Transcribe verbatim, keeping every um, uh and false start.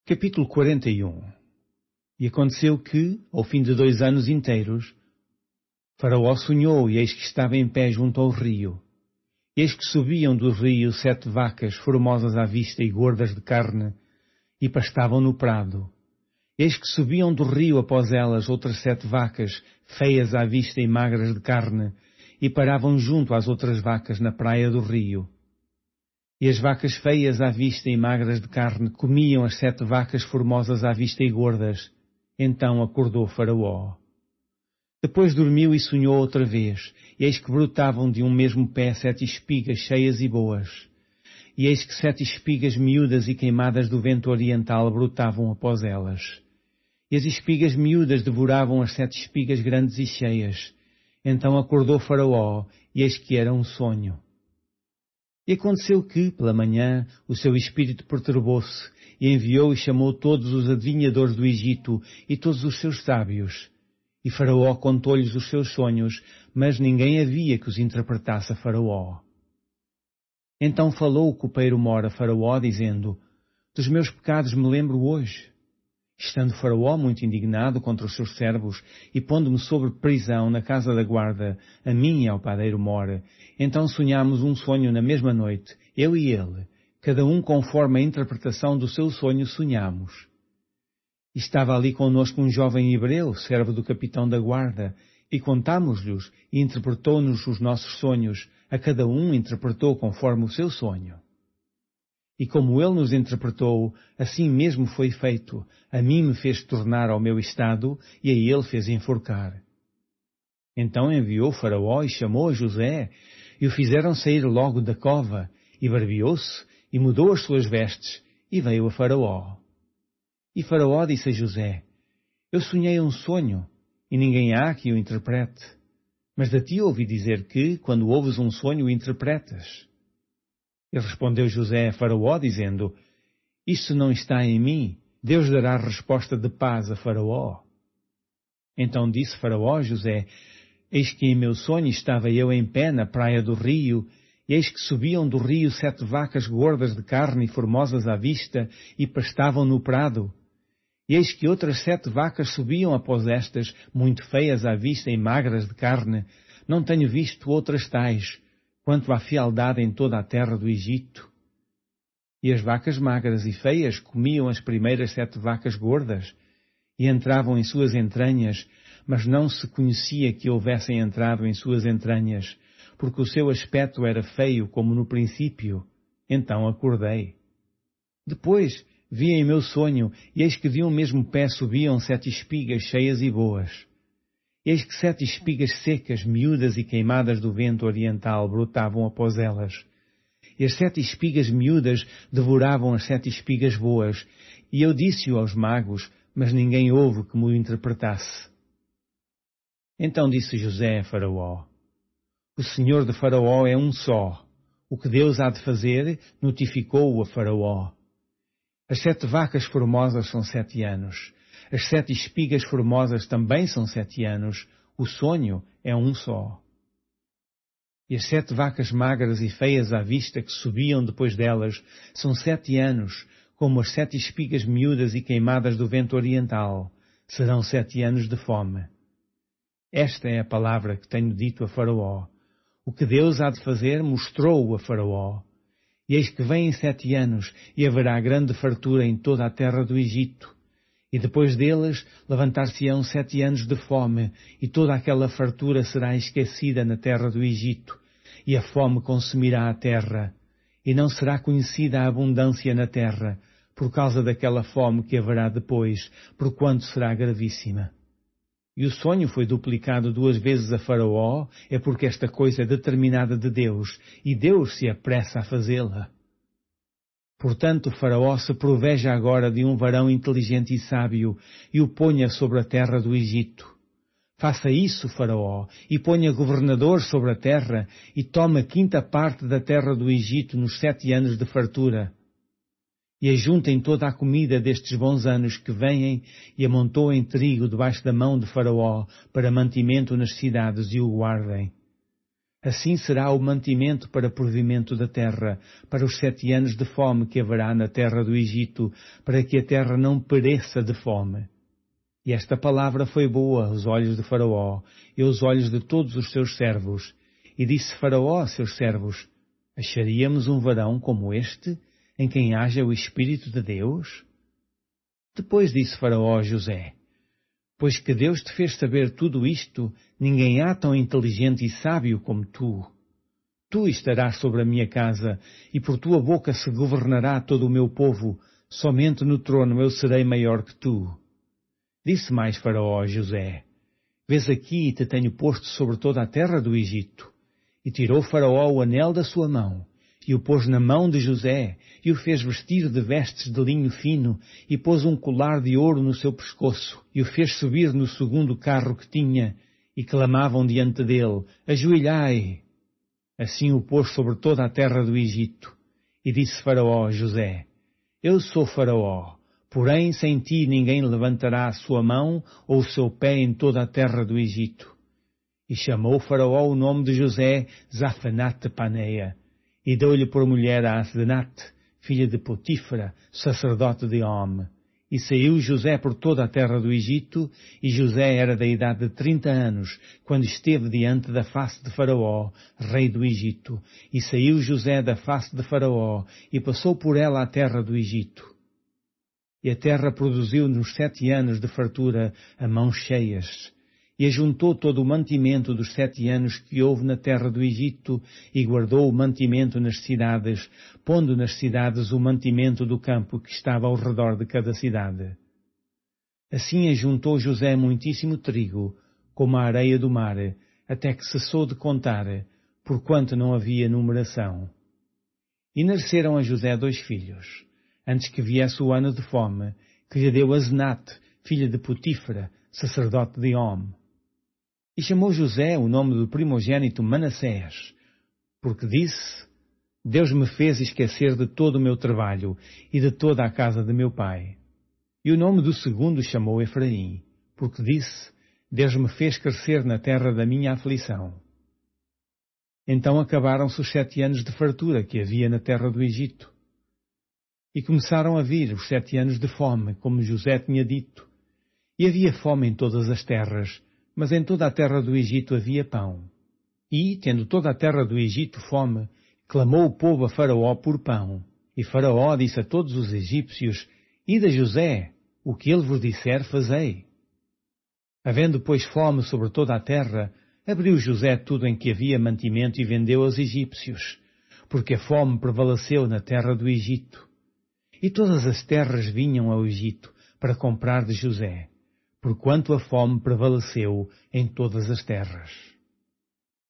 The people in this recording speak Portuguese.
Capítulo quarenta e um. E aconteceu que, ao fim de dois anos inteiros, Faraó sonhou, e eis que estava em pé junto ao rio. Eis que subiam do rio sete vacas formosas à vista e gordas de carne, e pastavam no prado. Eis que subiam do rio após elas outras sete vacas, feias à vista e magras de carne, e paravam junto às outras vacas na praia do rio. E as vacas feias à vista e magras de carne comiam as sete vacas formosas à vista e gordas. Então acordou Faraó. Depois dormiu e sonhou outra vez, e eis que brotavam de um mesmo pé sete espigas cheias e boas. E eis que sete espigas miúdas e queimadas do vento oriental brotavam após elas. E as espigas miúdas devoravam as sete espigas grandes e cheias. Então acordou Faraó, e eis que era um sonho. E aconteceu que, pela manhã, o seu espírito perturbou-se, e enviou e chamou todos os adivinhadores do Egito e todos os seus sábios. E Faraó contou-lhes os seus sonhos, mas ninguém havia que os interpretasse a Faraó. Então falou o copeiro mor a Faraó, dizendo: Dos meus pecados me lembro hoje. Estando Faraó muito indignado contra os seus servos e pondo-me sobre prisão na casa da guarda, a mim e ao padeiro mor, então sonhámos um sonho na mesma noite, eu e ele, cada um conforme a interpretação do seu sonho sonhámos. E estava ali conosco um jovem hebreu, servo do capitão da guarda, e contámos-lhes e interpretou-nos os nossos sonhos, a cada um interpretou conforme o seu sonho. E como ele nos interpretou, assim mesmo foi feito. A mim me fez tornar ao meu estado, e a ele fez enforcar. Então enviou Faraó e chamou a José, e o fizeram sair logo da cova, e barbeou-se, e mudou as suas vestes, e veio a Faraó. E Faraó disse a José: Eu sonhei um sonho, e ninguém há que o interprete. Mas de ti ouvi dizer que, quando ouves um sonho, o interpretas. E respondeu José a Faraó, dizendo: Isso não está em mim. Deus dará resposta de paz a Faraó. Então disse Faraó a José: Eis que em meu sonho estava eu em pé na praia do rio, e eis que subiam do rio sete vacas gordas de carne e formosas à vista, e pastavam no prado. E eis que outras sete vacas subiam após estas, muito feias à vista e magras de carne. Não tenho visto outras tais, quanto à fialdade em toda a terra do Egito. E as vacas magras e feias comiam as primeiras sete vacas gordas, e entravam em suas entranhas, mas não se conhecia que houvessem entrado em suas entranhas, porque o seu aspecto era feio como no princípio. Então acordei. Depois vi em meu sonho, e eis que de um mesmo pé subiam sete espigas cheias e boas. Eis que sete espigas secas, miúdas e queimadas do vento oriental brotavam após elas. E as sete espigas miúdas devoravam as sete espigas boas. E eu disse-o aos magos, mas ninguém houve que me o interpretasse. Então disse José a Faraó: O Senhor de Faraó é um só. O que Deus há de fazer, notificou-o a Faraó. As sete vacas formosas são sete anos. As sete espigas formosas também são sete anos. O sonho é um só. E as sete vacas magras e feias à vista que subiam depois delas são sete anos, como as sete espigas miúdas e queimadas do vento oriental. Serão sete anos de fome. Esta é a palavra que tenho dito a Faraó. O que Deus há de fazer mostrou-o a Faraó. E eis que vêm sete anos, e haverá grande fartura em toda a terra do Egito. E depois deles levantar-se-ão sete anos de fome, e toda aquela fartura será esquecida na terra do Egito, e a fome consumirá a terra, e não será conhecida a abundância na terra, por causa daquela fome que haverá depois, porquanto será gravíssima. E o sonho foi duplicado duas vezes a Faraó, é porque esta coisa é determinada de Deus, e Deus se apressa a fazê-la. Portanto, Faraó se proveja agora de um varão inteligente e sábio, e o ponha sobre a terra do Egito. Faça isso, Faraó, e ponha governador sobre a terra, e tome a quinta parte da terra do Egito nos sete anos de fartura. E ajuntem toda a comida destes bons anos que vêm, e amontoem trigo debaixo da mão de Faraó, para mantimento nas cidades, e o guardem. Assim será o mantimento para provimento da terra, para os sete anos de fome que haverá na terra do Egito, para que a terra não pereça de fome. E esta palavra foi boa aos olhos de Faraó e aos olhos de todos os seus servos. E disse Faraó a seus servos: Acharíamos um varão como este, em quem haja o Espírito de Deus? Depois disse Faraó a José: Pois que Deus te fez saber tudo isto, ninguém há tão inteligente e sábio como tu. Tu estarás sobre a minha casa, e por tua boca se governará todo o meu povo. Somente no trono eu serei maior que tu. Disse mais Faraó a José: Vês aqui, te tenho posto sobre toda a terra do Egito. E tirou Faraó o anel da sua mão, e o pôs na mão de José, e o fez vestir de vestes de linho fino, e pôs um colar de ouro no seu pescoço, e o fez subir no segundo carro que tinha, e clamavam diante dele: Ajoelhai! Assim o pôs sobre toda a terra do Egito. E disse Faraó a José: Eu sou Faraó, porém sem ti ninguém levantará a sua mão ou o seu pé em toda a terra do Egito. E chamou Faraó o nome de José Zafanate-Paneia, e deu-lhe por mulher a Asenate, filha de Potífera, sacerdote de On. E saiu José por toda a terra do Egito, e José era da idade de trinta anos, quando esteve diante da face de Faraó, rei do Egito. E saiu José da face de Faraó, e passou por ela a terra do Egito. E a terra produziu nos sete anos de fartura a mãos cheias. E ajuntou todo o mantimento dos sete anos que houve na terra do Egito, e guardou o mantimento nas cidades, pondo nas cidades o mantimento do campo que estava ao redor de cada cidade. Assim ajuntou José muitíssimo trigo, como a areia do mar, até que cessou de contar, porquanto não havia numeração. E nasceram a José dois filhos, antes que viesse o ano de fome, que lhe deu Asenate, filha de Potífera, sacerdote de On. E chamou José o nome do primogênito Manassés, porque disse: Deus me fez esquecer de todo o meu trabalho e de toda a casa de meu pai. E o nome do segundo chamou Efraim, porque disse: Deus me fez crescer na terra da minha aflição. Então acabaram-se os sete anos de fartura que havia na terra do Egito. E começaram a vir os sete anos de fome, como José tinha dito. E havia fome em todas as terras, mas em toda a terra do Egito havia pão. E, tendo toda a terra do Egito fome, clamou o povo a Faraó por pão. E Faraó disse a todos os egípcios: Ide a José, o que ele vos disser, fazei. Havendo, pois, fome sobre toda a terra, abriu José tudo em que havia mantimento e vendeu aos egípcios, porque a fome prevaleceu na terra do Egito. E todas as terras vinham ao Egito para comprar de José, porquanto a fome prevaleceu em todas as terras.